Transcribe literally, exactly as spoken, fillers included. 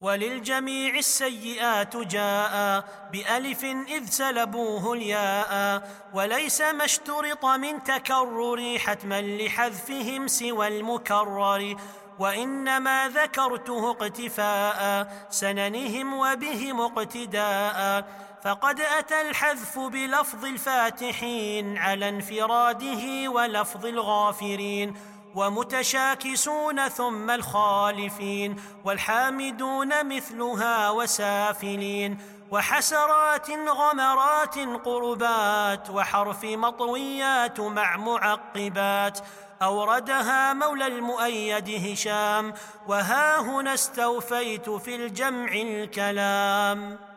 وللجميع السيئات جاء بألف إذ سلبوه الياء، وليس ما اشترط من تكرر حتما لحذفهم سوى المكرر، وإنما ذكرته اقتفاء سننهم وبهم اقتداء. فقد أتى الحذف بلفظ الفاتحين على انفراده ولفظ الغافرين، ومتشاكسون ثم الخالفين، والحامدون مثلها وسافلين، وحسرات غمرات قربات، وحرف مطويات مع معقبات. أوردها مولى المؤيد هشام، وها هنا استوفيت في الجمع الكلام.